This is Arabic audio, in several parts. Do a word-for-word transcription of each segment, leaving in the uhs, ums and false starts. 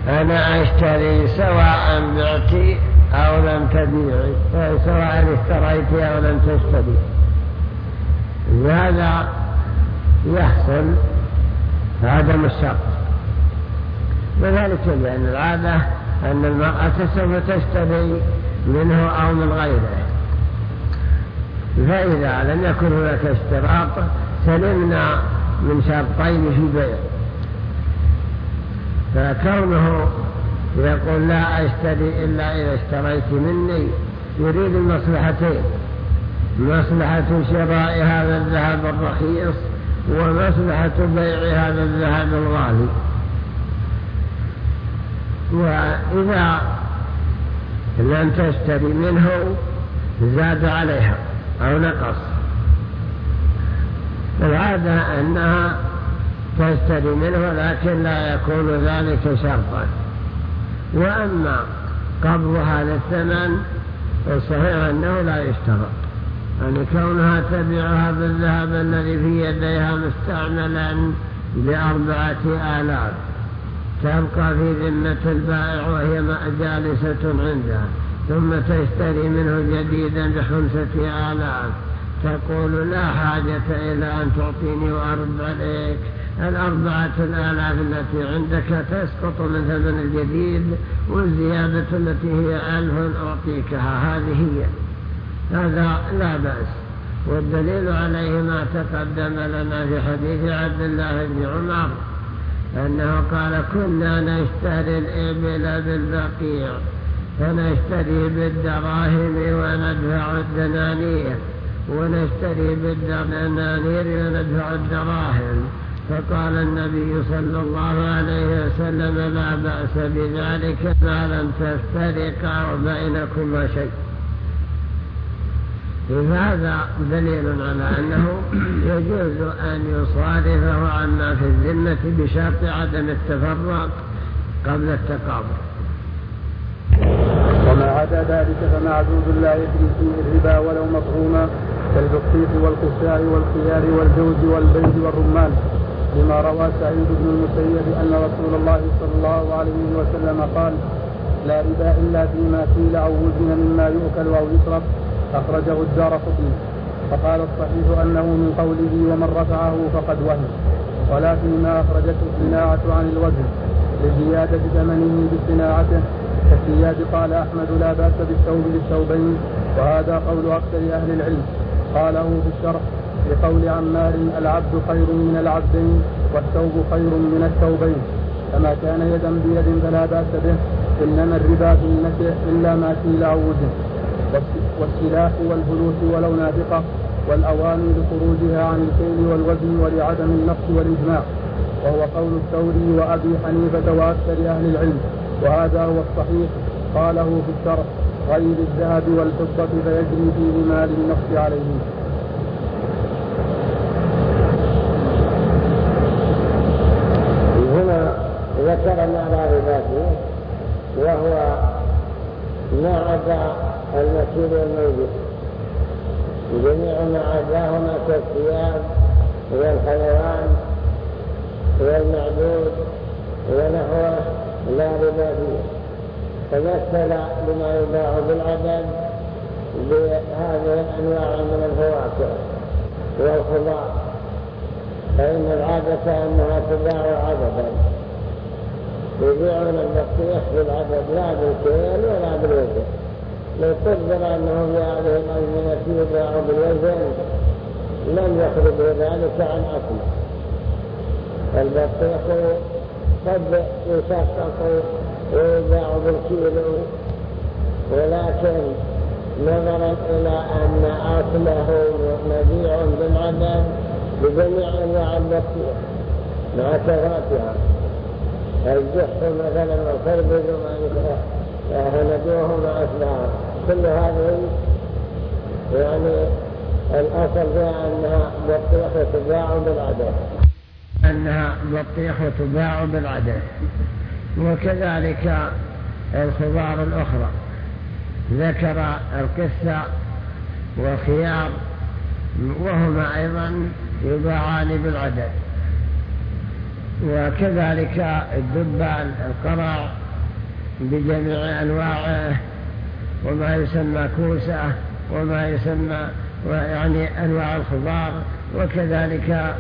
أنا أشتري سواء بعتي أو لم تبيعي، سواء اشتريت أو لم تشتري. هذا يحصل عدم الشرط، وذلك لأن العادة أن المرأة سوف تشتري منه أو من غيره، فإذا لم يكن هناك اشتراط سلمنا من شرطين في بيع. فكونه يقول لا أشتري إلا إذا اشتريت مني يريد المصلحتين، مصلحة شراء هذا الذهب الرخيص ومصلحة بيع هذا الذهب الغالي. وإذا لم تشتري منه زاد عليها أو نقص. العادة أنها تشتري منه لكن لا يكون ذلك شرطا. وأما قبضها للثمن الصحيح أنه لا يشترط، يعني كونها تبيعها بالذهب الذي في يديها مستعملا بأربعة آلاف تبقى في ذمة البائع وهي جالسة عندها، ثم تشتري منه جديدا بخمسة آلاف، تقول لا حاجة إلى أن تعطيني وأرد عليك الأربعة الآلاف التي عندك تسقط من ثمن الجديد، والزيادة التي هي ألف أعطيكها، هذه هي. هذا لا بأس. والدليل عليه ما تقدم لنا في حديث عبد الله بن عمر أنه قال كنا نشتري الإبل بالبقيع فنشتري بالدراهم وندفع الدنانير، ونشتري بالدنانير وندفع الدراهم. فقال النبي صلى الله عليه وسلم لا بأس بذلك ما لم تفترقا وبينكما شيء. هذا دليل على أنه يجوز أن يصارفه عما في الذمة بشرط عدم التفرق قبل التقابل. وما عدا ذلك فمعدود لا يجري فيه الربا ولو مفهوما، كالبطيخ والقشاء والخيار والجوز والبيض والرمان، لما روى سعيد بن المسيب أن رسول الله صلى الله عليه وسلم قال لا ربا إلا فيما كيل أو وزن مما يؤكل أو يشرب، أخرجه الدارقطني. فقال الصحيح أنه من قوله ومن رفعه فقد وهم، ولا فيما أخرجته الصناعة عن الوزن لزيادة ثمنه بصناعته. كالسياد قال أحمد لا بأس بالثوب للثوبين، وهذا قول أكثر أهل العلم. قاله في الشرح بقول عمار العبد خير من العبدين والثوب خير من الثوبين، فما كان يدا بيد فلا بأس به، إنما الربا في النسع إلا ما كيل أو وزن، والسلاح والبلوث ولو نافقة، والأواني لخروجها عن الكيل والوزن ولعدم النقص والإجماع، وهو قول الثوري وأبي حنيفة وأكثر أهل العلم، وهذا هو الصحيح. قاله في الشرح غير الذهب والفضة فيجري فيهما للنقص عليه. هنا ذكر ما لا ربا فيه، وهو ما عدا المكيل والموجود، جميع ما عداهما كالثياب والحيوان والمعدود ونحوه لا ربا فيه. فمثل بما يباع بالعدد بهذه الأنواع من الفواكه والخضار، فإن العادة أنها تباع عددا، يبيعون البطيخ بالعدد لا بالكيل ولا بالوزن. لو قدر أنه في هذه الأزمنة يباع بالوزن لم يخرج ذلك عن أصله. البطيخ قد يشقق ويباع بالكيلو، ولكن نظرا إلى أن أصله مبيع بالعدد بجميع أنواع البطيخ مع كثرتها، الجح مثلا والخربز وما هندوه مع أصلها، كل هذه يعني الأصل فيها أنها بطيخ تباع بالعدد، أنها بطيخ تباع بالعدد. وكذلك الخضار الأخرى ذكر القثة والخيار، وهما أيضا يباعان بالعدد. وكذلك الدبان القرع بجميع أنواعه، وما يسمى كوسة، وما يسمى يعني أنواع الخضار، وكذلك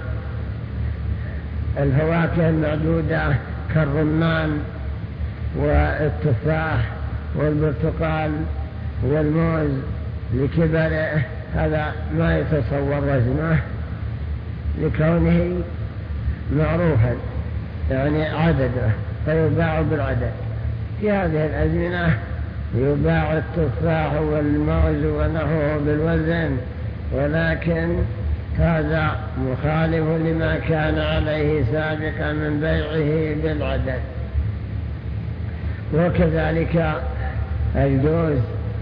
الفواكه المعدودة كالرمان والتفاح والبرتقال والموز لكبره، هذا ما يتصور وزنه لكونه معروفا يعني عدده، فيباع بالعدد. في هذه الأزمنة يباع التفاح والموز ونحوه بالوزن، ولكن هذا مخالف لما كان عليه سابقا من بيعه بالعدد. وكذلك الجوز،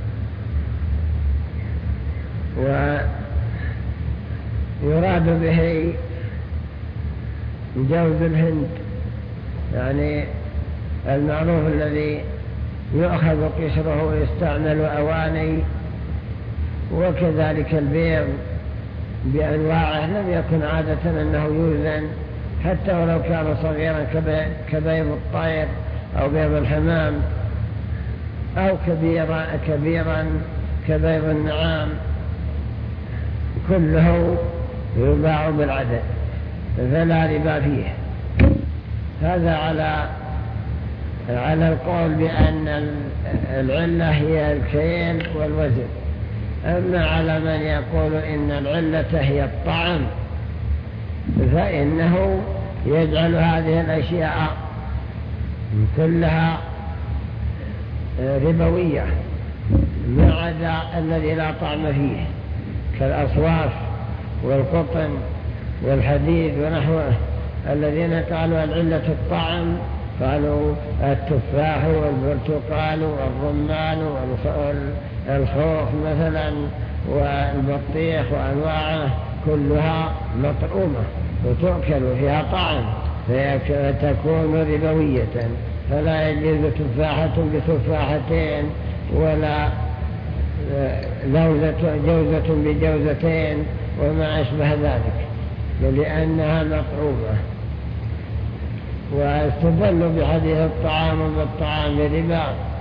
ويراد به جوز الهند يعني المعروف الذي يؤخذ قشره ويستعمل أواني، وكذلك البيض بأنواعه لم يكن عادة أنه يوزن حتى ولو كان صغيرا كبيض الطير أو بيض الحمام، أو كبيرا, كبيرا كبيض النعام، كله يباع بالعدد فلا ربا فيه. هذا على على القول بأن العلة هي الكيل والوزن. أما على من يقول إن العلة هي الطعم فإنه يجعل هذه الأشياء كلها ربوية ما عدا الذي لا طعم فيه كالأصواف والقطن والحديد ونحوه. الذين قالوا العلة الطعم قالوا التفاح والبرتقال والرمان والخوخ مثلا والبطيخ وأنواعه كلها مطعومة وتؤكل فيها طعم فتكون ربوية، فلا يجوز تفاحة بتفاحتين ولا جوزة بجوزتين وما أشبه ذلك لأنها مطعومة. واستدلوا بحديث الطعام بالطعام ربا،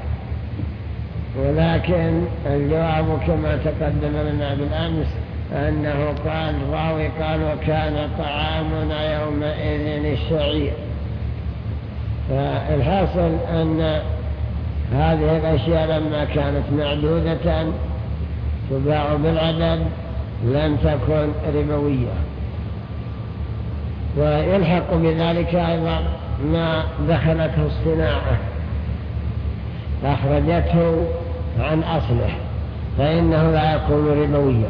ولكن الجواب كما تقدم لنا بالأمس أنه قال راوي قال وكان طعامنا يومئذ الشعير. فالحاصل أن هذه الأشياء لما كانت معدودة تباع بالعدد لم تكن ربوية. ويلحق بذلك أيضا ما دخلته الصناعة أخرجته عن أصله فإنه لا يكون ربويا،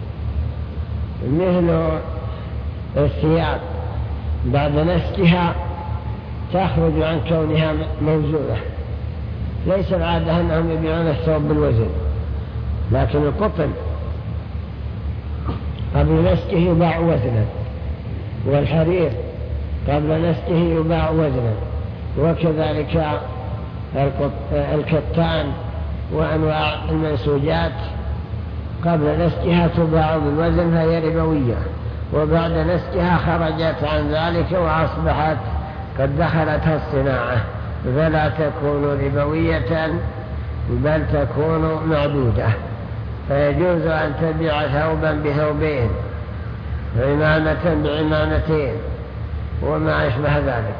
مثل الثياب بعد نسجها تخرج عن كونها موزونة. ليس العادة أنهم يبيعون الثوب بالوزن، لكن القطن قبل نسجه يباع وزنا، والحرير قبل نسجه يباع وزنا، وكذلك الكتان وأنواع المنسوجات قبل نسجها تباع بالوزن فهي ربوية، وبعد نسجها خرجت عن ذلك وأصبحت قد دخلتها الصناعة فلا تكون ربوية بل تكون معدودة. فيجوز أن تبيع ثوبا بثوبين وعمامة بعمامتين وما أشبه ذلك.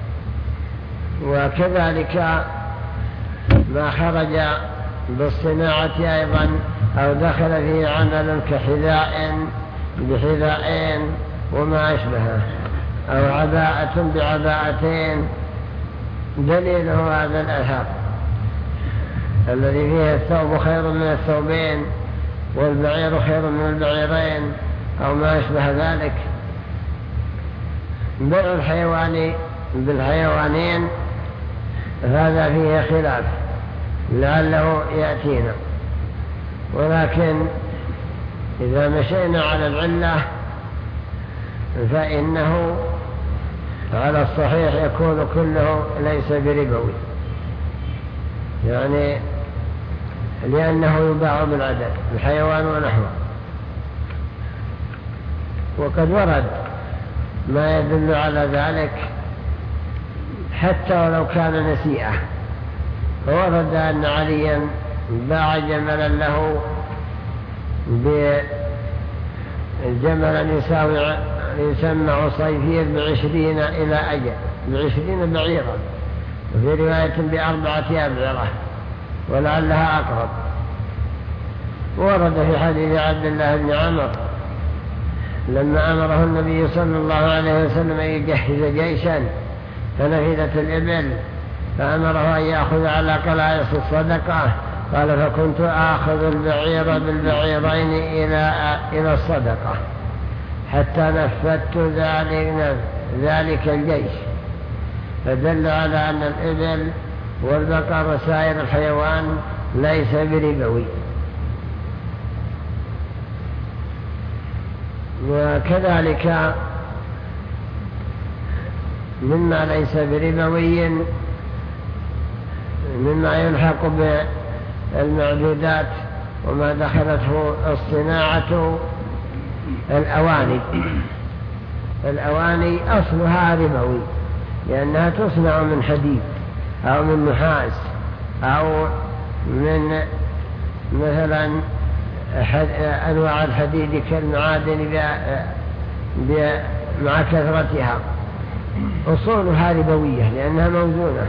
وكذلك ما خرج بالصناعة أيضا أو دخل فيه عمل كحذاء بحذاءين وما أشبهه، أو عباءة بعباءتين، دليله هذا الأثر الذي فيه الثوب خير من الثوبين والبعير خير من البعيرين أو ما أشبه ذلك. بيع الحيوان بالحيوانين هذا فيه خلاف لعله يأتينا، ولكن إذا مشينا على العلة فإنه على الصحيح يكون كله ليس بربوي، يعني لأنه يباع بالعدد الحيوان ونحوه. وقد ورد ما يدل على ذلك حتى ولو كان نسيئة. ورد أن عليا باع جملا له بجملا يساوي يسمى عصيفير بعشرين إلى أجل بعشرين بعيرا، وفي رواية بأربعة أبعرة ولعلها أقرب. ورد في حديث عبد الله بن عمر لما أمره النبي صلى الله عليه وسلم أن يجهز جيشا فنفذت الإبل فأمره أن يأخذ على قلائص الصدقة، قال فكنت آخذ البعير بالبعيرين إلى إلى الصدقة حتى نفذت ذلك, ذلك الجيش. فدل على أن الإبل والبقر وسائر الحيوان ليس بربوي. وكذلك مما ليس بربوي مما يلحق بالمعدودات وما دخلته الصناعة الأواني. الأواني أصلها ربوي لأنها تصنع من حديد أو من نحاس أو من مثلا أنواع الحديد كالمعادن مع كثرتها، أصولها ربوية لأنها موزونة.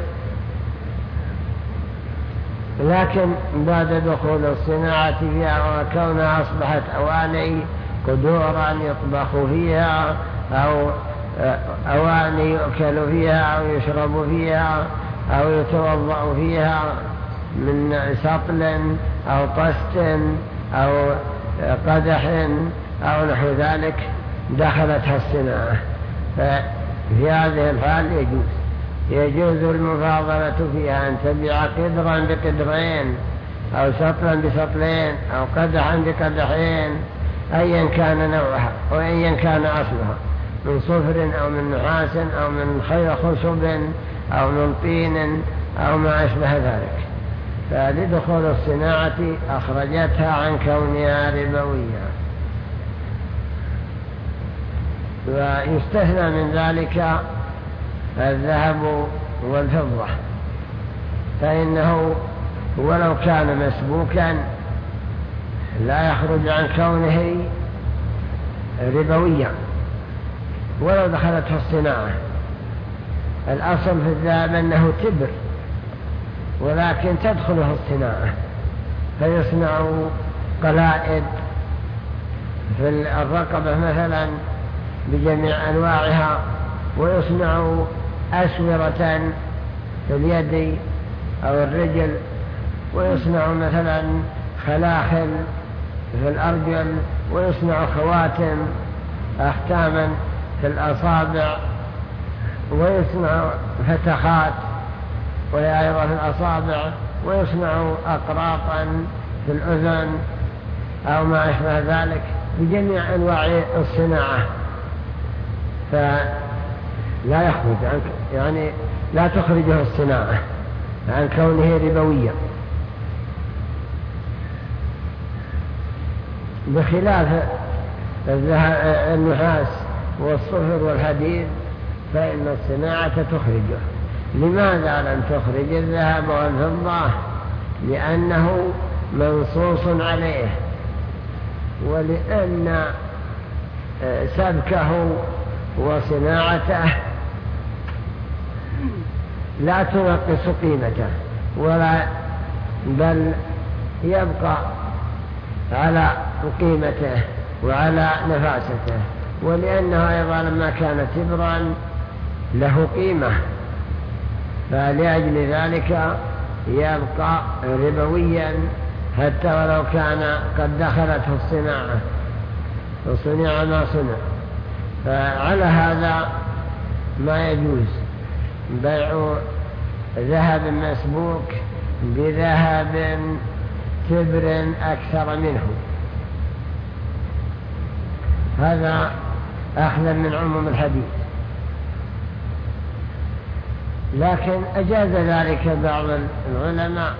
لكن بعد دخول الصناعة فيها وكونها أصبحت أواني قدورا يطبخ فيها أو أواني يؤكل فيها أو يشرب فيها أو يتوضأ فيها من سطل أو طست أو قدح أو نحو ذلك دخلتها الصناعة، ففي هذه الحال يجوز يجوز المفاضلة فيها أن تبيع قدرا بقدرين أو سطلا بسطلين أو قدحا بقدحين أيا كان نوعها وأيا كان أصلها من صفر أو من نحاس أو من خير خشب أو من طين أو ما أشبه ذلك. فلدخول الصناعة أخرجتها عن كونها ربوية. ويستثنى من ذلك الذهب والفضة، فإنه ولو كان مسبوكا لا يخرج عن كونه ربويا ولو دخلته الصناعة. الأصل في الذهب أنه تبر، ولكن تدخله الصناعة فيصنع قلائد في الرقبة مثلا بجميع أنواعها، ويصنع أسورة في اليد أو الرجل، ويصنع مثلا خلاخل في الأرجل، ويصنع خواتم أختاما في الأصابع، ويصنع فتخات وهي أيضا في الأصابع، ويصنع أقراطا في الأذن أو ما أشبه ذلك بجميع أنواع الصناعة. فلا يخرج عن يعني لا تخرجه الصناعة عن كونه ربويا، بخلاف النحاس والصفر والحديد فإن الصناعة تخرجه. لماذا لم تخرج الذهب والفضة؟ لأنه منصوص عليه، ولأن سبكه وصناعته لا تنقص قيمته ولا بل يبقى على قيمته وعلى نفاسته، ولأنه أيضا لما كان تبرا له قيمة، فلأجل ذلك يبقى ربويا حتى ولو كان قد دخلته الصناعة وصنع ما صنع. فعلى هذا ما يجوز بيع ذهب مسبوك بذهب تبر أكثر منه. هذا أحلى من عموم الحديث. لكن أجاز ذلك بعض العلماء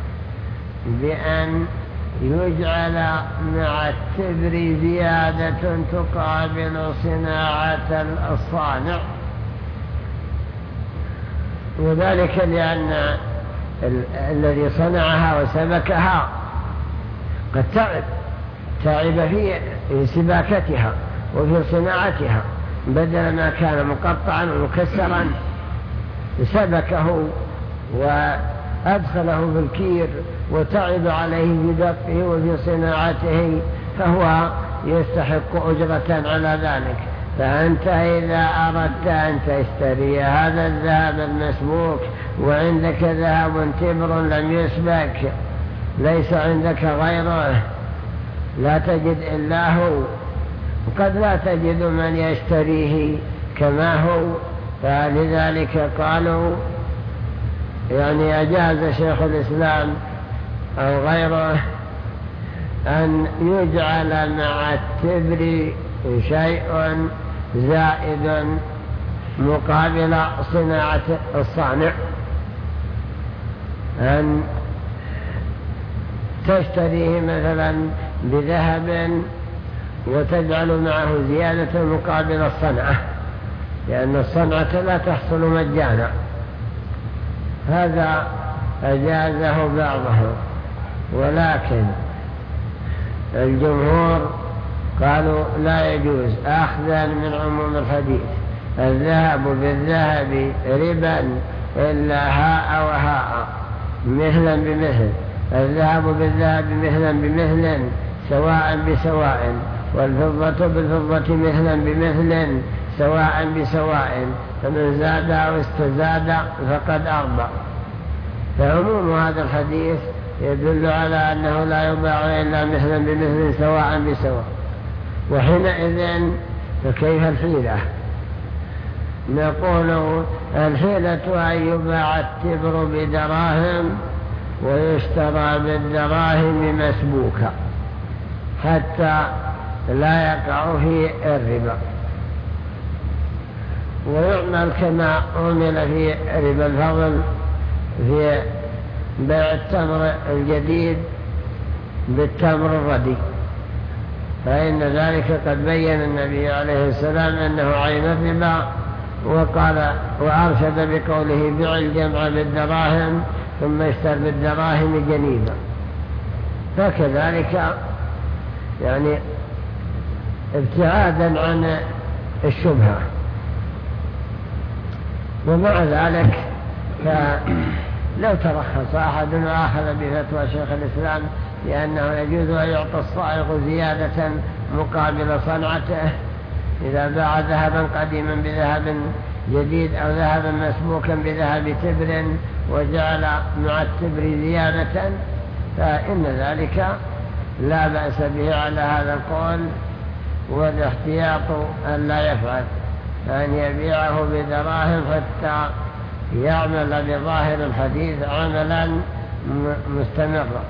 بأن يجعل مع التبر زيادة تقابل صناعة الصانع، وذلك لأن الذي صنعها وسبكها قد تعب تعب في سباكتها وفي صناعتها، بدل ما كان مقطعا ومكسرا سبكه وأدخله في الكير وتعب عليه في دقه وفي صناعته، فهو يستحق أجرة على ذلك. فأنت إذا أردت أن تشتري هذا الذهب المسبوك وعندك ذهب تبر لم يسبك ليس عندك غيره، لا تجد إلا هو، وقد لا تجد من يشتريه كما هو، فلذلك قالوا يعني أجاز شيخ الإسلام أو غيره أن يجعل مع التبر شيء زائد مقابل صناعة الصانع، أن تشتريه مثلا بذهب وتجعل معه زيادة مقابل الصنعة، لأن الصنعة لا تحصل مجانا. هذا أجازه بعضهم، ولكن الجمهور قالوا لا يجوز أخذا من عموم الحديث الذهب بالذهب ربا إلا هاء وهاء مثلا بمثل، الذهب بالذهب مثلا بمثل سواء بسواء، والفضة بالفضة مثلا بمثل سواء بسواء، فمن زاد أو استزاد فقد أربع. فعموم هذا الحديث يدل على أنه لا يباع إلا مثلا بمثل سواء بسواء. وحينئذ فكيف الحيلة؟ نقول الحيلة أن يباع التبر بدراهم ويشترى بالدراهم مسبوكة حتى لا يقع في الربا، ويعمل كما عمل في ربا الفضل في بيع التمر الجديد بالتمر الردي، فإن ذلك قد بين النبي عليه السلام أنه عين الربا، وقال وأرشد بقوله بيع الجمع بالدراهم ثم اشتر بالدراهم جنيبا. فكذلك يعني ابتعادا عن الشبهة. ومع ذلك فلو ترخص أحد وأخذ بفتوى شيخ الإسلام لأنه يجوز أن يعطى الصائغ زيادة مقابل صنعته، إذا باع ذهبا قديما بذهب جديد أو ذهبا مسبوكا بذهب تبر وجعل مع التبر زيادة، فإن ذلك لا بأس به على هذا القول، والاحتياط أن لا يفعل، أن يبيعه بدراهم حتى يعمل بظاهر الحديث عملا مستمرا.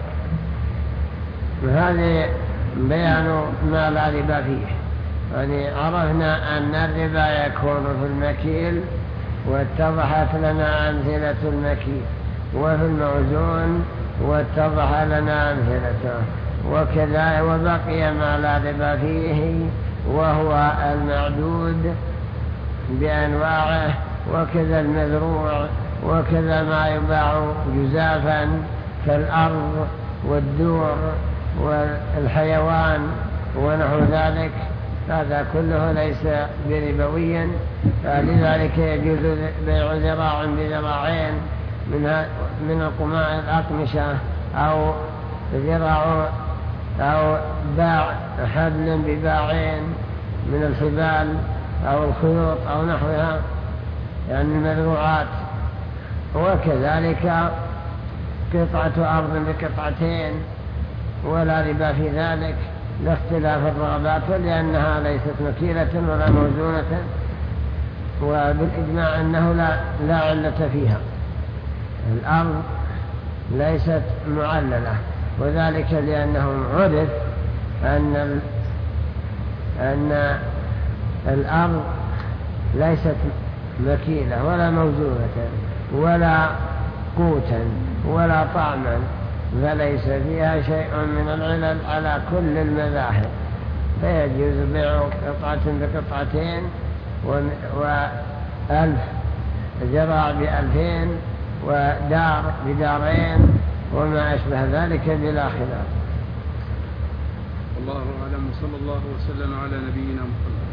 وهذه بيان ما لا ربا فيه. يعني عرفنا أن الربا يكون في المكيل، واتضحت لنا أمثلة المكيل، وفي الموزون واتضح لنا أمثلته، وكذا وبقي ما لا ربا فيه وهو المعدود بأنواعه، وكذا المزروع، وكذا ما يباع جزافا كالأرض والدور والحيوان ونحو ذلك، هذا كله ليس بربويا، فلذلك يجوز بيع ذراع بذراعين من من القماع الأقمشة، أو ذراع أو باع حبل بباعين من الحبال أو الخيوط أو نحوها، يعني المزروعات. وكذلك قطعة أرض بقطعتين ولا ربا في ذلك، لاختلاف الرغبات، ولأنها ليست مكيلة ولا موزونة، وبالإجماع أنه لا, لا علة فيها. الأرض ليست معللة، وذلك لأنه عرف أن, أن الأرض ليست مكيلة ولا موزونة ولا قوتا ولا طعما، فليس فيها شيء من العلل على كل المذاهب، فيجوز بيع قطعة بقطعتين وألف جرى بألفين ودار بدارين وما أشبه ذلك بلا خلاف. الله أعلم، وصلى الله وسلم على نبينا محمد.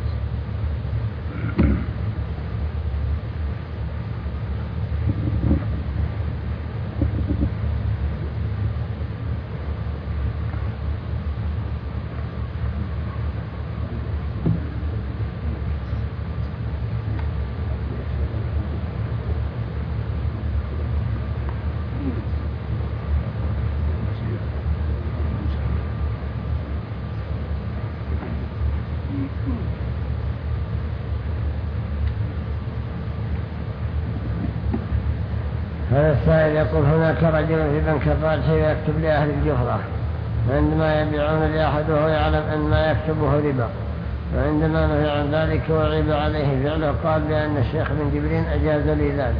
هذا السائل يقول هناك رجل في بنك الراجحي يكتب لأهل الجهرة، وعندما يبيعون لأحده يعلم أن ما يكتبه ربا، وعندما نهي عن ذلك وعيب عليه فعله قال بأن الشيخ بن جبرين أجاز لي ذلك.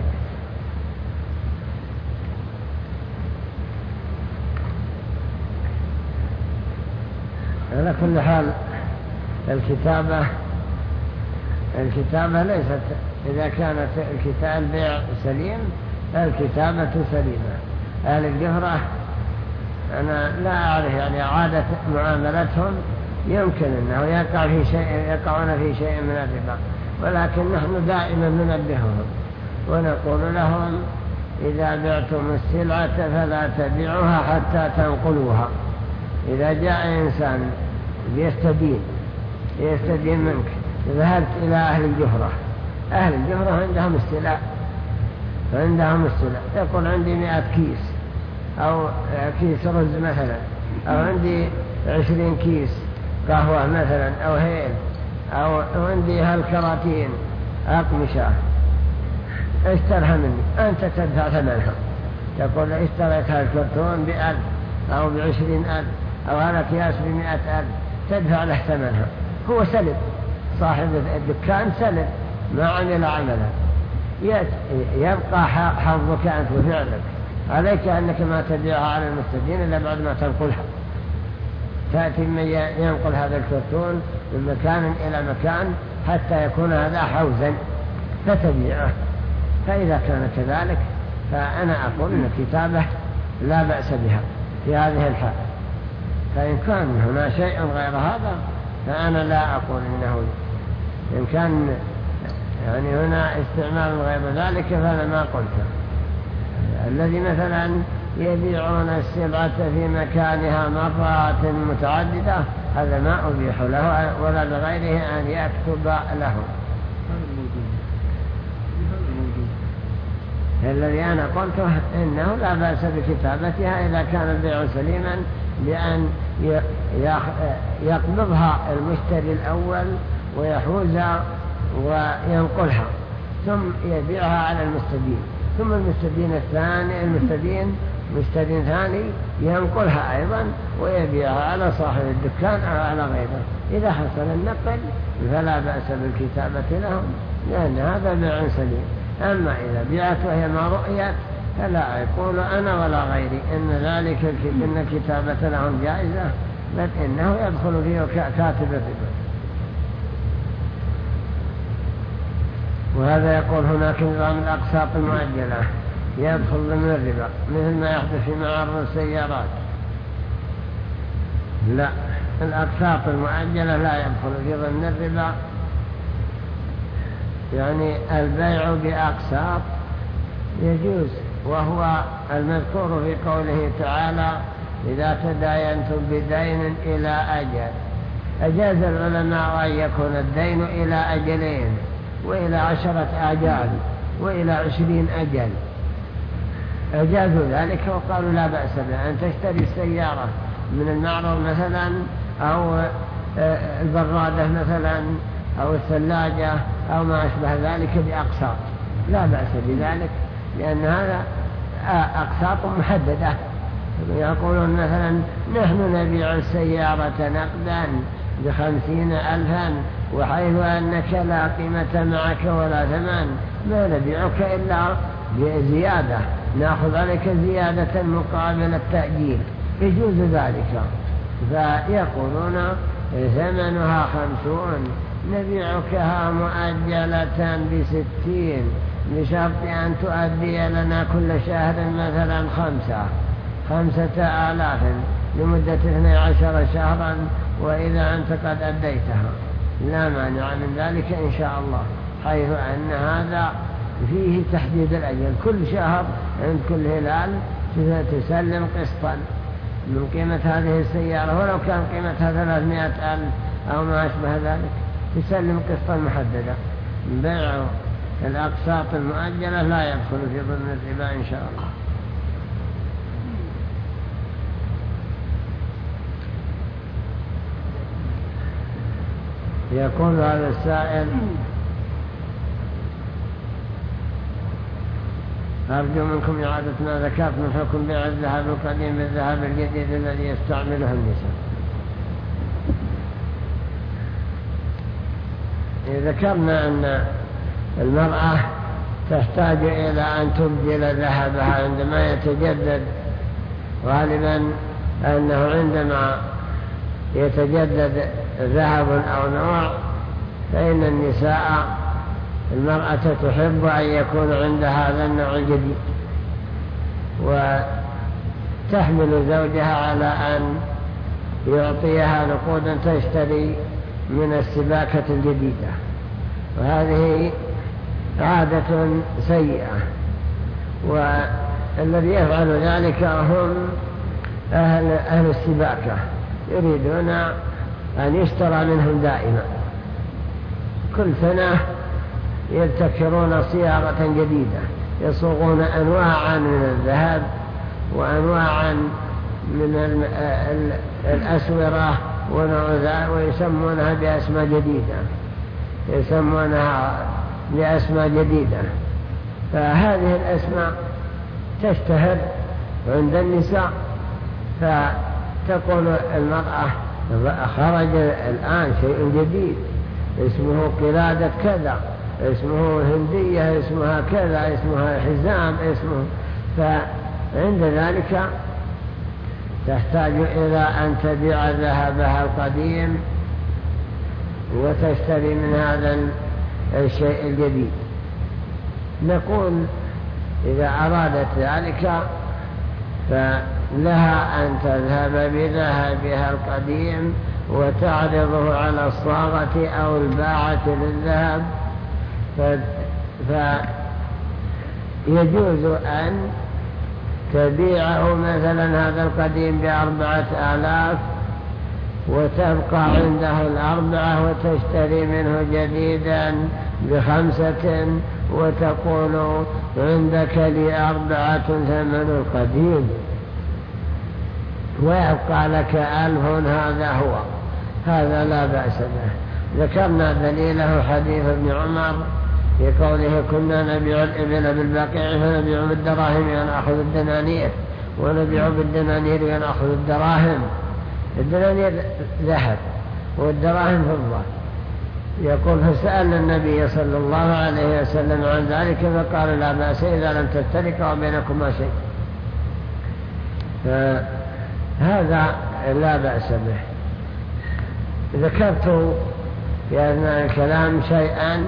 على كل حال الكتابة الكتابة ليست، إذا كانت الكتاب البيع سليم الكتابة سليمة. أهل الجهرة أنا لا أعرف يعني عادة معاملتهم، يمكن أنه يقع في شيء يقعون في شيء من الربا، ولكن نحن دائما ننبههم ونقول لهم إذا بعتم السلعة فلا تبيعوها حتى تنقلوها. إذا جاء إنسان يستدين يستدين منك، ذهبت إلى أهل الجهرة، أهل الجهرة عندهم استلاء عندهم السلع، يقول عندي مئة كيس أو كيس رز مثلا، أو عندي عشرين كيس قهوة مثلا أو هيل، أو عندي هالكراتين أقمشة، اشترها مني أنت تدفع ثمنها. يقول اشتريت هالكرتون بألف أو بعشرين ألف أو هالأكياس بمئة ألف، تدفع له ثمنها. هو سلب، صاحب الدكان سلب ما عمل عملا، يبقى حظك أنت وفعلك. عليك أنك ما تبيعها على المستدين إلا بعد ما تنقلها. تأتي من ينقل هذا الكرتون من مكان إلى مكان حتى يكون هذا حوزا فتبيعه. فإذا كان كذلك فأنا أقول أن الكتابة لا بأس بها في هذه الحال. فإن كان هنا شيء غير هذا فأنا لا أقول إنه، إن كان يعني هنا استعمال غير ذلك فأنا ما قلت. الذي مثلا يبيعون السلعة في مكانها مرات متعددة هذا ما أبيح له ولا لغيره أن يكتب له. الذي أنا قلته إنه لا بأس بكتابتها إذا كان البيع سليما، بأن يقبضها المشتري الأول ويحوزها وينقلها ثم يبيعها على المستدين، ثم المستدين الثاني المستدين مستدين ثاني ينقلها أيضا ويبيعها على صاحب الدكان أو على غيره. إذا حصل النقل فلا بأس بالكتابة لهم لأن هذا بيع سليم. أما إذا بيعت وهي ما رؤيت فلا يقول أنا ولا غيري إن ذلك إن الكتابة لهم جائزة، بل إنه يدخل فيه كاتب الربا. وهذا يقول هناك نظام الأقساط المؤجلة يدخل ضمن الربا مثل ما يحدث في معارض السيارات. لا، الأقساط المؤجلة لا يدخل في ضمن الربا. يعني البيع بأقساط يجوز، وهو المذكور في قوله تعالى إذا تداينتم بدين إلى أجل. أجاز العلماء أن يكون الدين إلى أجلين وإلى عشرة آجال وإلى عشرين أجل، أجازوا ذلك وقالوا لا بأس به أن تشتري السيارة من المعرض مثلا أو البرادة مثلا أو الثلاجة أو ما أشبه ذلك بأقساط، لا بأس بذلك لأن هذا أقساط محددة. يقولون مثلا نحن نبيع السيارة نقدا بخمسين ألفا وحيث أنك لا قيمة معك ولا ثمن ما نبيعك إلا بزيادة، نأخذ عليك زيادة مقابل التأجيل، يجوز ذلك. فيقولون ثمنها خمسون نبيعكها مؤجلة بستين بشرط أن تؤدي لنا كل شهر مثلا خمسة خمسة آلاف لمدة اثني عشر شهرا، وإذا أنت قد أديتها لا مانع من ذلك إن شاء الله، حيث أن هذا فيه تحديد الأجل. كل شهر عند كل هلال تسلم قسطا من قيمة هذه السيارة، ولو كان قيمتها ثلاثمائة ألف أو ما أشبه ذلك، تسلم قسطا محددة. بيع الأقساط المؤجلة لا يدخل في ضمن الربا إن شاء الله. يقول هذا السائل: أرجو منكم إعادة ما ذكرت من حكم بيع الذهب القديم بالذهب الجديد الذي يستعمله النساء. ذكرنا أن المرأة تحتاج إلى أن تبدل ذهبها عندما يتجدد، غالبا أنه عندما يتجدد ذهب أو نوع فإن النساء المرأة تحب أن يكون عندها هذا النوع الجديد، وتحمل زوجها على أن يعطيها نقودا تشتري من السباكة الجديدة، وهذه عادة سيئة. والذي يفعل ذلك هم أهل, أهل السباكة، يريدون أن يشترى منهم دائما، كل سنة يبتكرون صياغة جديدة، يصوغون أنواعا من الذهب وأنواعا من الأسورة ونوع ذلك، ويسمونها بأسماء جديدة يسمونها بأسماء جديدة فهذه الأسماء تشتهر عند النساء، فتقول المرأة: خرج الآن شيء جديد اسمه قلادة كذا، اسمه هندية، اسمها كذا، اسمها حزام، اسمه. فعند ذلك تحتاج إلى أن تبيع ذهبها القديم وتشتري من هذا الشيء الجديد. نقول إذا أرادت ذلك فلها أن تذهب بذهبها القديم وتعرضه على الصاغة أو الباعة للذهب، فيجوز أن تبيعه مثلا هذا القديم بأربعة آلاف وتبقى عنده الأربعة وتشتري منه جديدا بخمسة، وتقول: عندك لي أربعة ثمن القديم، ويبقى لك ألف، هذا هو، هذا لا بأس به. ذكرنا دليله حديث ابن عمر في قوله: كنا نبيع الإبل بالبقيع فنبيع بالدراهم ونأخذ الدنانير، ونبيع بالدنانير ونأخذ الدراهم. الدنانير ذهب والدراهم فضة. يقول: فسألنا النبي صلى الله عليه وسلم عن ذلك فقال: لا بأس إذا لم تفترق وبينكما شيء. فهذا لا بأس به. ذكرت في أثناء الكلام شيئا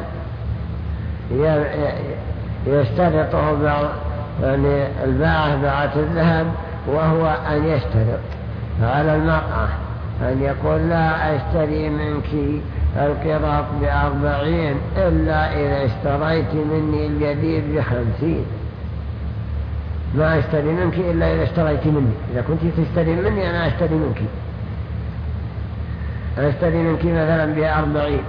يشترطه يعني الباعة باعة الذهب، وهو أن يشترط على المرأة أن يقول: لا أشتري منك القراط بأربعين إلا إذا اشتريت مني الجديد بخمسين، ما أشتري منك إلا إذا اشتريت مني. إذا كنت تشتري مني أنا أشتري منك أشتري منك مثلا بأربعين،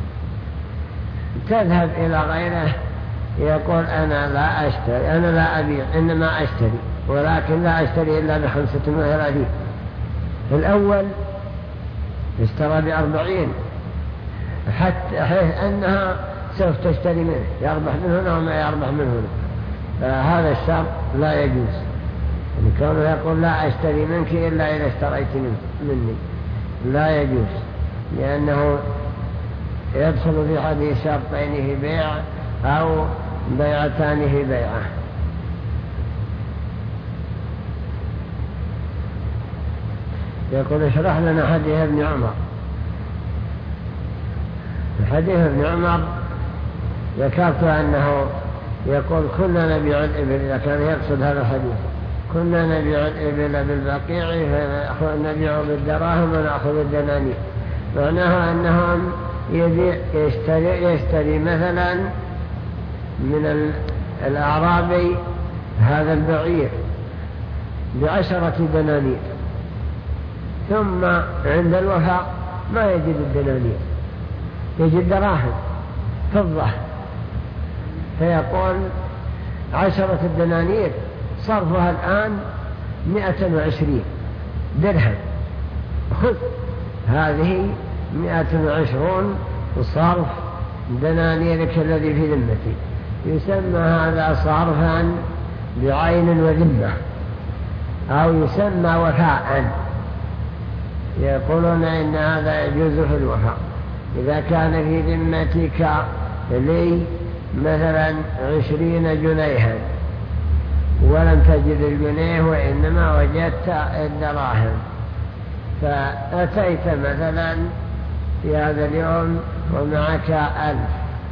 تذهب إلى غيره يقول: أنا لا أشتري، أنا لا أبيع، إنما أشتري، ولكن لا أشتري إلا بخمسة وثلاثين. الأول اشترى بأربعين حتى حيث أنها سوف تشتري منه، يربح من هنا وما يربح من هنا، فهذا الشرط لا يجوز. يعني كونه يقول: لا أشتري منك إلا إذا اشتريت مني، لا يجوز، لأنه يدخل في حديث شرطين في بيع أو بيعتان في بيعة. يقول: اشرح لنا حديث ابن عمر. حديث ابن عمر ذكرت أنه يقول كنا نبيع الإبل، إذا كان يقصد هذا الحديث، كنا نبيع الإبل بالبقيع فنبيع بالدراهم ونأخذ الدنانير. معناها أنهم يشتري, يشتري مثلا من الأعرابي هذا البعير بعشرة دنانير، ثم عند الوفاء ما يجد الدنانير، يجد دراهم فضة، فيقول عشرة الدنانير صرفها الآن مئة وعشرين درهم، خذ هذه مئة وعشرون صرف دنانيرك الذي في ذمتي. يسمى هذا صرفا بعين وذمة، أو يسمى وفاء. يقولون إن هذا يجوز في الوفاء إذا كان في ذمتك لي مثلا عشرين جنيها ولم تجد الجنيه وإنما وجدت الدراهم، فأتيت مثلا في هذا اليوم ومعك ألف،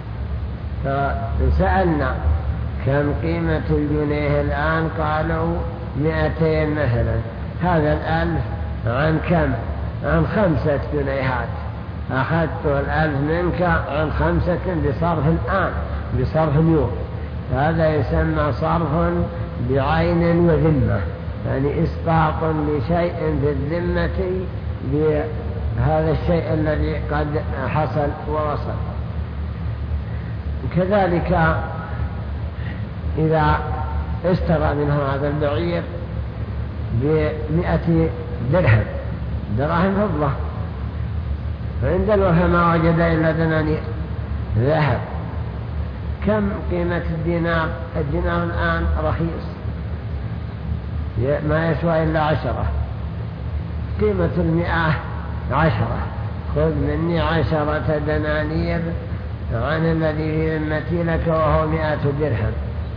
فسألنا كم قيمة الجنيه الآن؟ قالوا مئتين مثلا. هذا الألف عن كم؟ عن خمسة جنيهات. أخذت الألف منك عن خمسة بصرف الآن، بصرف اليوم. هذا يسمى صرف بعين وذمة، يعني إسقاط لشيء في الذمة بهذا الشيء الذي قد حصل ووصل. كذلك إذا اشترى منه هذا البعير بمئة درهم، دراهم فضة، فعند الوفاء ما وجد إلا دنانير ذهب. كم قيمة الدينار؟ الدينار الآن رخيص، ما يسوى إلا عشرة. قيمة المئة عشرة، خذ مني عشرة دنانير عن الذي في ذمتي لك وهو مئة درهم،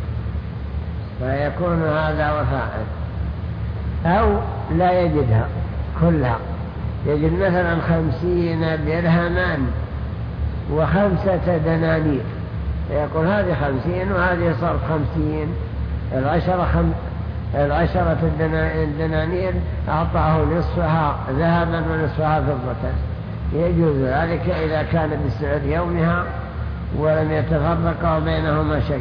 فيكون هذا وفاء. أو لا يجدها كلها، يجد مثلا خمسين درهما وخمسة دنانير، يقول هذه خمسين وهذه صرف خمسين، العشرة خم... العشرة الدنانير أعطاه نصفها ذهبا ونصفها فضة. يجوز ذلك إذا كان بسعر يومها ولم يتفرق بينهما شيء.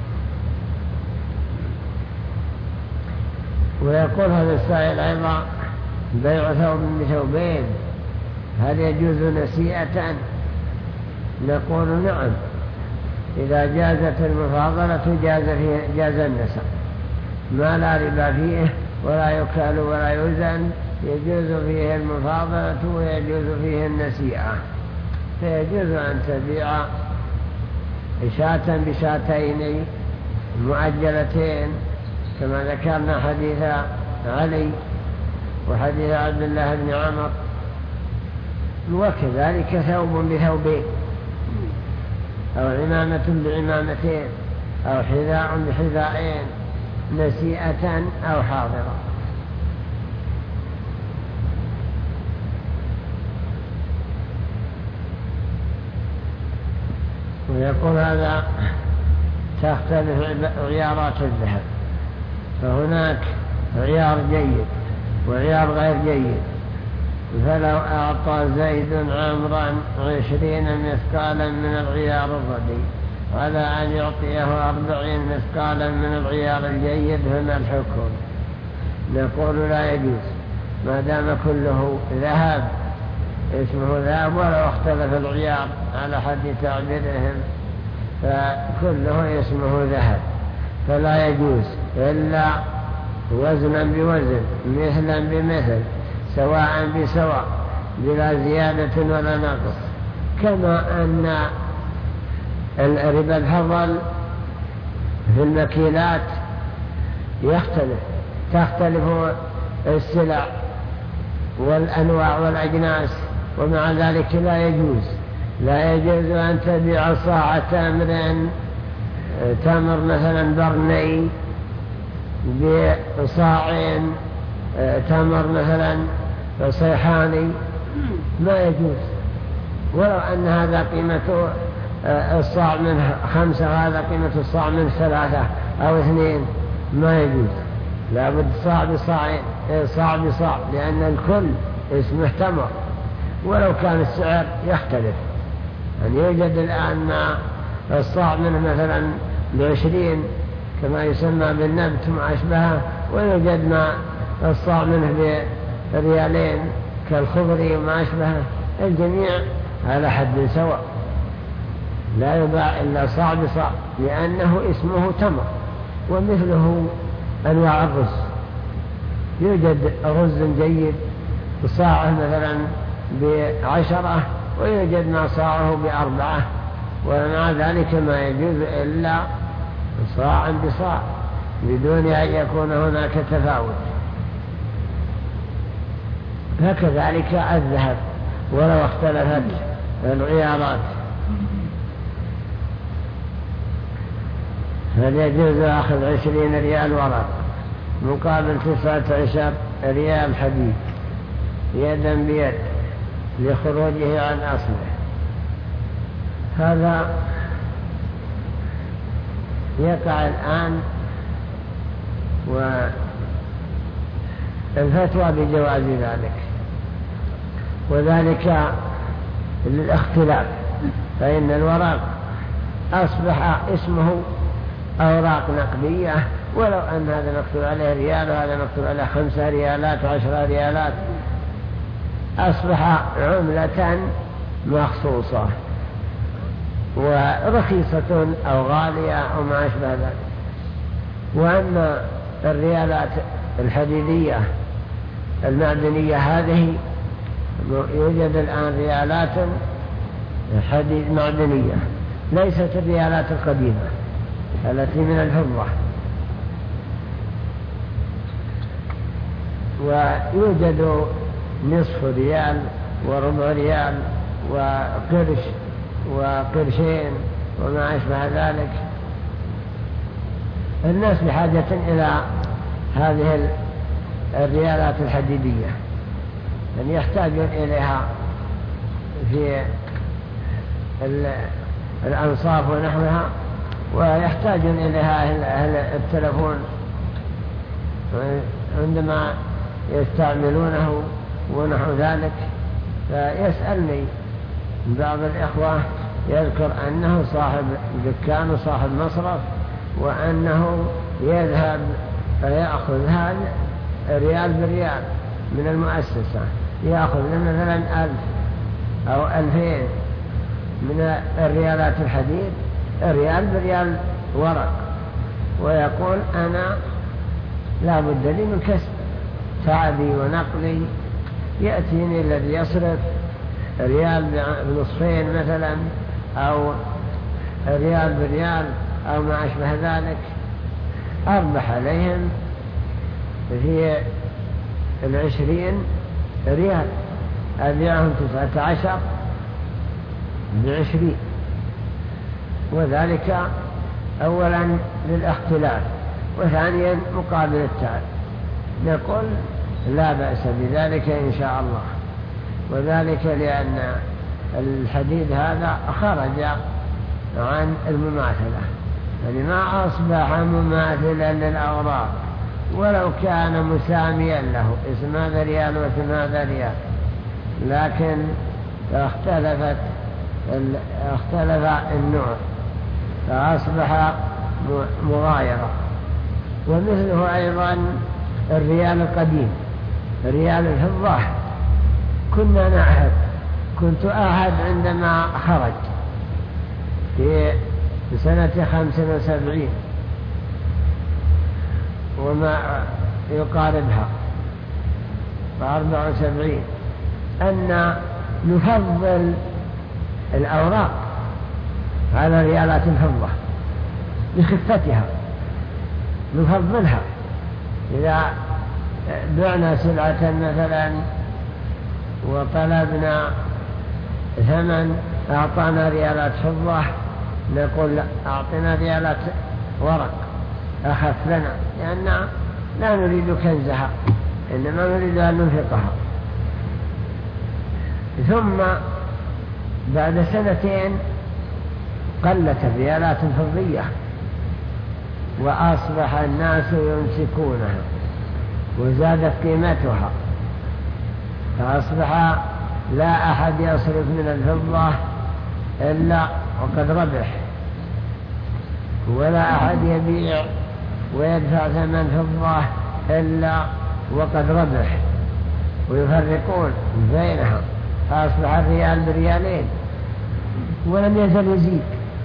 ويقول هذا السائل أيضا بيع ثوب بثوبين هل يجوز نسيئة؟ نقول نعم، إذا جازت المفاضلة جاز, فيه جاز النساء، ما لا ربا فيه ولا يكال ولا يوزن، يجوز فيه المفاضلة ويجوز فيه النسيئة. فيجوز أن تبيع شاة بشاتين مؤجلتين كما ذكرنا حديث علي وحديث عبد الله بن عمر، وكذلك ثوب بثوبين، أو عمامة بعمامتين، أو حذاء بحذائين، نسيئة أو حاضرة. ويقول هذا تختلف عيارات الذهب، فهناك عيار جيد وعيار غير جيد. فلو أعطى زيد عمرا عشرين مثقالا من العيار الردي على أن يعطيه أربعين مثقالا من العيار الجيد، هنا الحكم. نقول لا يجوز ما دام كله ذهب اسمه ذهب، ولو اختلف العيار على حد تعبيرهم فكله اسمه ذهب، فلا يجوز إلا وزنا بوزن، مثلا بمثل، سواء بسواء، بلا زيادة ولا نقص. كما أن الربا الفضل في المكيلات يختلف، تختلف السلع والأنواع والأجناس، ومع ذلك لا يجوز لا يجوز أن تبيع صاع تمر تمر مثلا برني بصاع تمر مثلا صيحاني، ما يجوز، ولو أن هذا قيمته الصاع منه خمسة هذا قيمة الصاع منه ثلاثة أو اثنين، ما يجوز. لابد صاع بصاع، صاع بصاع، لأن الكل اسمه تمر، ولو كان السعر يختلف. يعني يوجد الآن الصاع منه مثلا بعشرين كما يسمى بالنبت وما أشبهه، ويوجد ما الصاع منه بريالين كالخضري وما أشبهه. الجميع على حد سواء، لا يباع إلا صاع بصاع، لأنه اسمه تمر. ومثله أنواع الرز، يوجد رز جيد صاعه مثلا بعشرة، ويوجد ما صاعه بأربعة، ومع ذلك ما يجوز إلا صاعا بصاع بدون أن يكون هناك تفاوت. فكذلك الذهب ولو اختلفت العيارات، فيجوز أخذ عشرين ريال ورق مقابل تسعة عشر ريال حديد يدا بيد لخروجه عن أصله. هذا يقع الآن، والفتوى بجواز ذلك، وذلك للاختلاف. فإن الورق أصبح اسمه أوراق نقدية، ولو أن هذا مكتوب عليه ريال وهذا مكتوب عليه خمسة ريالات وعشرة ريالات، أصبح عملة مخصوصة ورخيصة أو غالية أو ما أشبه ذلك. وأما الريالات الحديدية المعدنية هذه، يوجد الآن ريالات حديد معدنية، ليست الريالات القديمة التي من الفضة. ويوجد نصف ريال وربع ريال وقرش وقرشين وما أشبه ذلك. الناس بحاجة إلى هذه الريالات الحديدية، يعني يحتاجون إليها في الأنصاف ونحوها، ويحتاجون إليها أهل التلفون عندما يستعملونه ونحو ذلك. فيسألني بعض الإخوة يذكر أنه صاحب دكان وصاحب مصرف، وأنه يذهب فيأخذ هذا ريال بريال من المؤسسة، يأخذ مثلا ألف أو ألفين من الريالات الحديد، ريال بريال ورق، ويقول أنا لا بد لي من كسب تعبي ونقلي، يأتيني الذي يصرف ريال بنصفين مثلا أو ريال بريال أو ما أشبه ذلك، أربح عليهم في العشرين ريال، أبيعهم تسعة عشر بعشرين. وذلك أولا للاختلاف، وثانيا مقابل التعب. نقول لا بأس بذلك إن شاء الله، وذلك لأن الحديد هذا خرج عن المماثلة، يعني ما أصبح مماثلا للأوراق، ولو كان مساميا له، اسم هذا ريال واسم هذا ريال، لكن اختلفت اختلف النوع فأصبح مغايرة. ومثله أيضا الريال القديم، ريال الفضة، كنا نعهد، كنت أعهد عندما خرج في سنة خمسة وسبعين وما يقاربها وأربع وسبعين، أن نفضل الأوراق على ريالات الفضة لخفتها، نفضلها. إذا بعنا سلعة مثلا وطلبنا ثمن أعطانا ريالات فضة، نقول لا، أعطنا ريالات ورق أخف لنا، لأن لا نريد كنزها، إنما نريد أن ننفقها. ثم بعد سنتين قلت الريالات الفضية وأصبح الناس يمسكونها وزادت قيمتها، فأصبح لا أحد يصرف من الفضة إلا وقد ربح، ولا أحد يبيع ويدفع ثمن فضة إلا وقد ربح، ويفرقون بينها، فأصبح الريال بريالين ولم يزل يزيد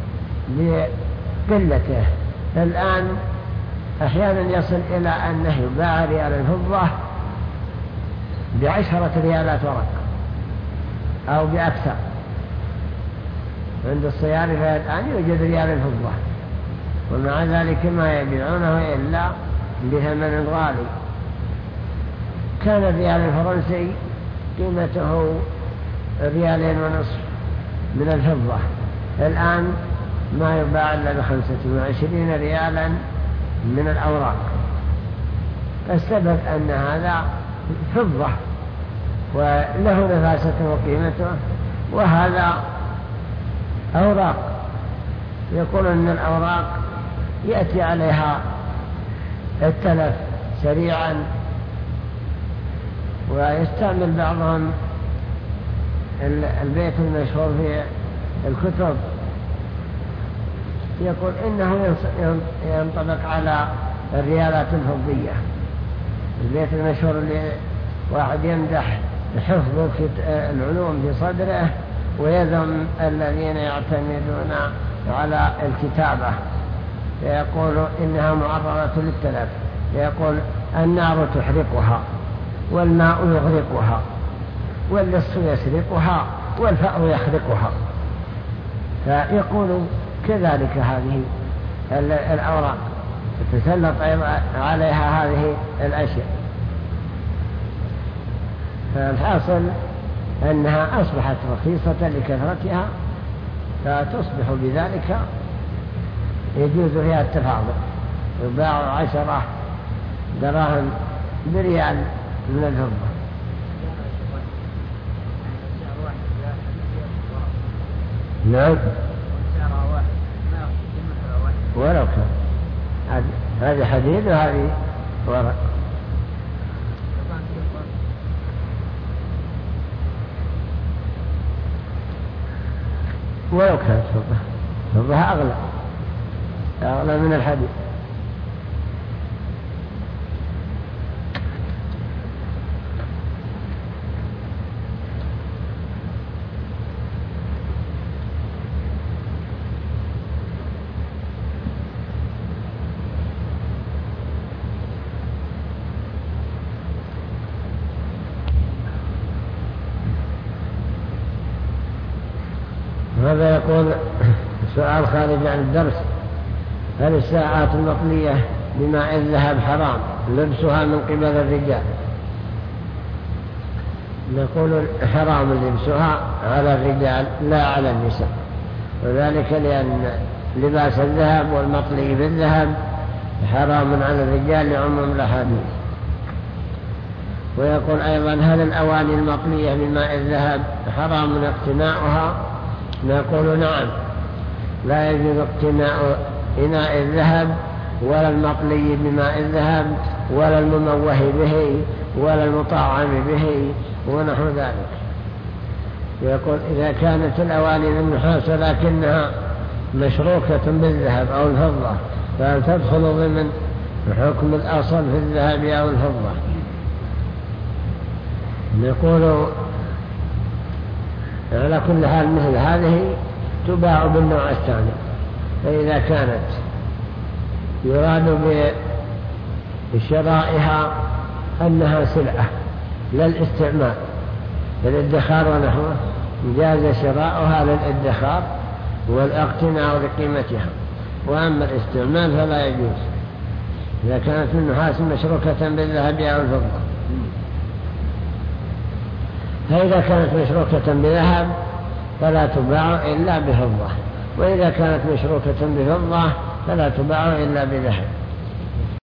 لقلته. الآن أحيانا يصل إلى أنه يباع ريال الفضة بعشرة ريالات ورق أو بأكثر. عند الصيارفة الآن يوجد ريال الفضة، ومع ذلك ما يبيعونه إلا بثمن غالي. كان الريال الفرنسي قيمته ريالين ونصف من الفضة، الآن ما يباع إلا بخمسة وعشرين ريالا من الأوراق. السبب أن هذا فضة وله نفاسته وقيمته، وهذا أوراق. يقول أن الأوراق يأتي عليها التلف سريعا، ويستعمل بعضهم البيت المشهور في الكتب يقول إنه ينطبق على الريالات الفضية. البيت المشهور اللي واحد يمدح حفظ العلوم في صدره ويذم الذين يعتمدون على الكتابة، فيقول إنها معرضة للتلف. يقول النار تحرقها والماء يغرقها واللص يسرقها والفأر يخرقها. فيقول كذلك هذه الأوراق تتسلط عليها هذه الأشياء. فالحاصل أنها أصبحت رخيصة لكثرتها، فتصبح بذلك يجوز فيها التفاضل، يباع عشرة دراهم بريال من الفضة. نعم ولو كان هذه حديد وهذه ورق. ولو كانت فضة، فضة أغلى أغلى من الحديد. هذا يقول سؤال خارج عن الدرس: هل الساعات المطلية بماء الذهب حرام لبسها من قبل الرجال؟ نقول حرام لبسها على الرجال لا على النساء، وذلك لأن لباس الذهب والمطلي بالذهب حرام على الرجال لعموم الأحاديث. ويقول أيضا: هل الأواني المطلية بماء الذهب حرام اقتناؤها؟ نقول نعم، لا يجوز اقتناء إناء الذهب ولا المطلي بماء الذهب ولا المموه به ولا المطعم به ونحو ذلك. يقول: إذا كانت الأواني من النحاس لكنها مشروكة بالذهب أو الفضة فهل تدخل ضمن حكم الأصل في الذهب أو الفضة؟ نقول على كل حال مثل هذه تباع بالنوع الثاني. فإذا كانت يراد بشرائها أنها سلعة للاستعمال للادخار ونحوه جاز شراؤها للادخار والاقتناء لقيمتها، وأما الاستعمال فلا يجوز إذا كانت من نحاس مشروكة بالذهب أو الفضة. فإذا كانت مشروكة بذهب فلا تباع إلا بفضة، وإذا كانت مشروكة بفضة فلا تباع إلا بذهب.